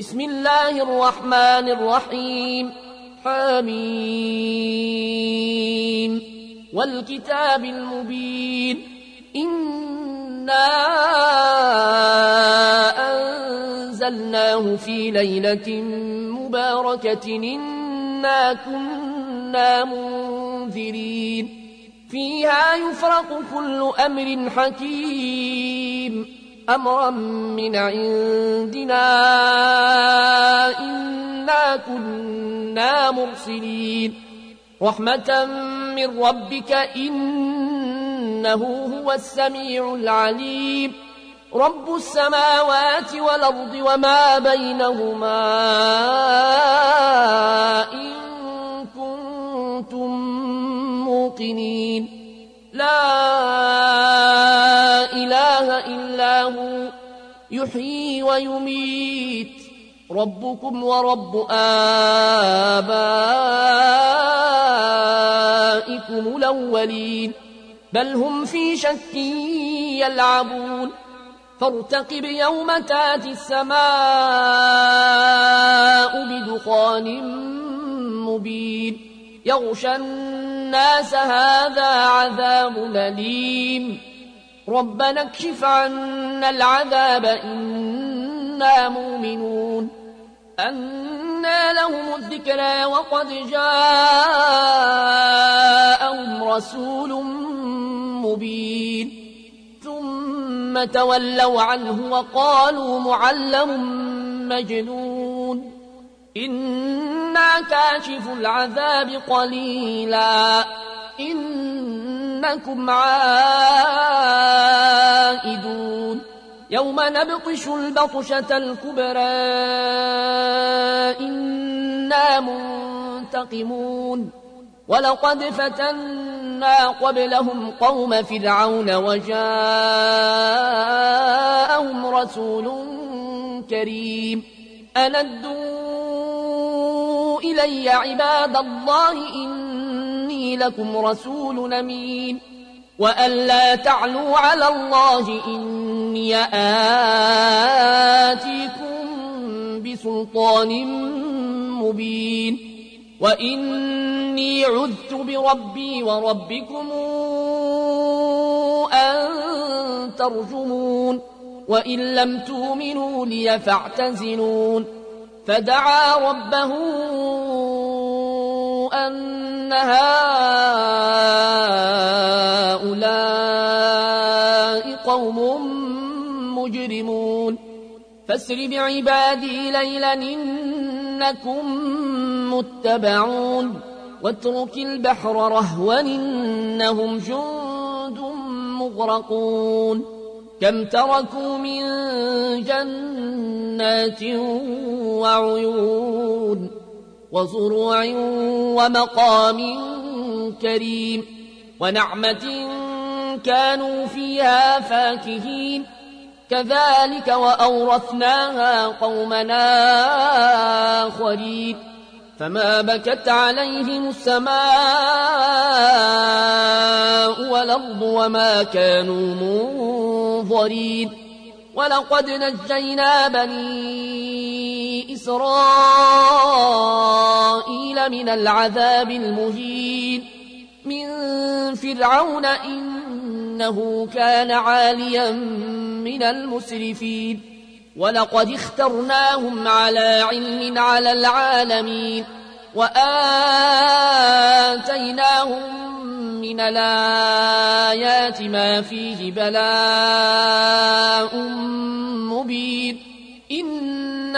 بسم الله الرحمن الرحيم حميم والكتاب المبين إنا أنزلناه في ليلة مباركة إنا كنا منذرين فيها يفرق كل أمر حكيم أمرا من عندنا إنا كنا مرسلين رحمة من ربك إنه هو السميع العليم رب السماوات والأرض وما بينهما إن كنتم موقنين لا إله إلا هو يحيي ويميت ربكم ورب آبائكم الأولين بل هم في شك يلعبون فارتقب يوم تاتي السماء بدخان مبين يغشى الناس هذا عذاب أليم ربنا اكشف عنا العذاب إنا مؤمنون أنى لهم الذكرى وقد جاءهم رسول مبين ثم تولوا عنه وقالوا معلم مجنون إنا كاشف العذاب قليلا إنكم عائدون يوم نبطش البطشة الكبرى إنا منتقمون ولقد فتنا قبلهم قوم فرعون وجاءهم رسول كريم أندوا إلي عباد الله إني لكم رسول أمين وأن لا تعلوا على الله إني آتيكم بسلطان مبين وإني عذت بربي وربكم أن ترجمون وإن لم تؤمنوا لي فاعتزلون فدعا ربه أن هؤلاء قوم مجرمون فاسر بعبادي ليلا إنكم متبعون واترك البحر رهوا إنهم جند مغرقون كم تركوا من جنات وعيون وزروع ومقام كريم ونعمة كانوا فيها فاكهين كذلك وأورثناها قومنا آخرين فما بكت عليهم السماء والأرض وما كانوا منظرين ولقد نجينا بني إسرائيل من العذاب المهين من فرعون إنه كان عاليا من المسرفين ولقد اخترناهم على علم على العالمين وآتيناهم من الآيات ما فيه بلاء مبين إن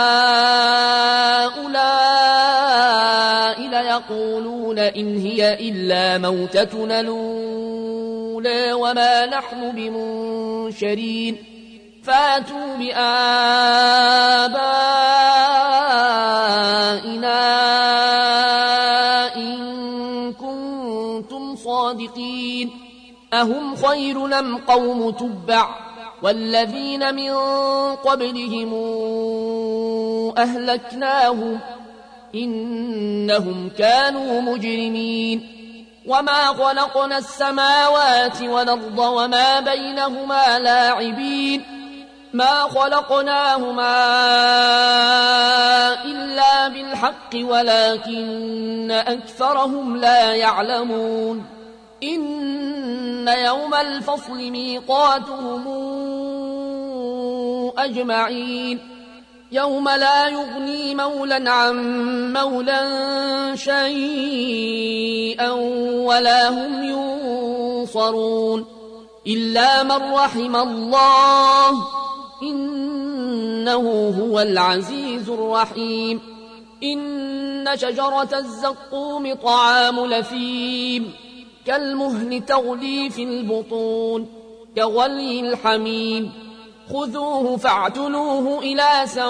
هؤلاء ليقولون إن هي إلا موتتنا الأولى وما نحن بمنشرين فاتوا بآبائنا إن كنتم صادقين أهم خير أم قوم تبع والذين من قبلهم أهلكناهم إنهم كانوا مجرمين وما خلقنا السماوات والأرض وما بينهما لاعبين ما خلقناهما بالحق ولكن أكثرهم لا يعلمون إن يوم الفصل ميقاتهم أجمعين يوم لا يغني مولا عن مولا شيئا ولا هم ينصرون إلا من رحم الله إنه هو العزيز الرحيم إن شجرة الزقوم طعام لثيم كالمهل تغلي في البطون كغلي الحميم خذوه فاعتلوه إلى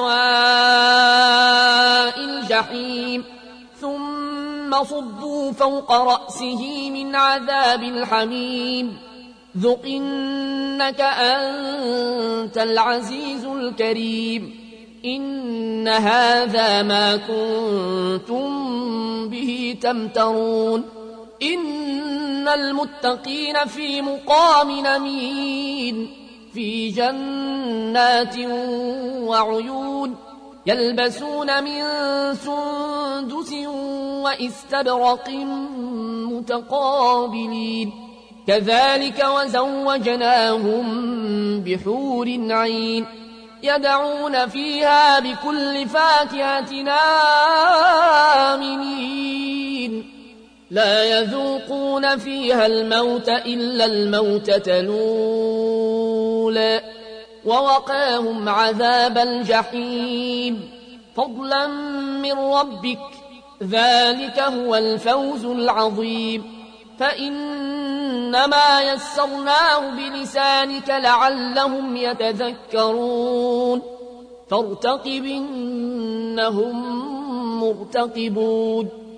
سواء الجحيم ثم صبوا فوق رأسه من عذاب الحميم ذق إنك أنت العزيز الكريم إن هذا ما كنتم به تمترون إن المتقين في مقام أمين في جنات وعيون يلبسون من سندس وإستبرق متقابلين كذلك وزوجناهم بحور عين يدعون فيها بكل فاكهة آمنين لا يذوقون فيها الموت إلا الموتة الأولى ووقاهم عذاب الجحيم فضلا من ربك ذلك هو الفوز العظيم فإنما يسرناه بلسانك لعلهم يتذكرون فارتقب إنهم مرتقبون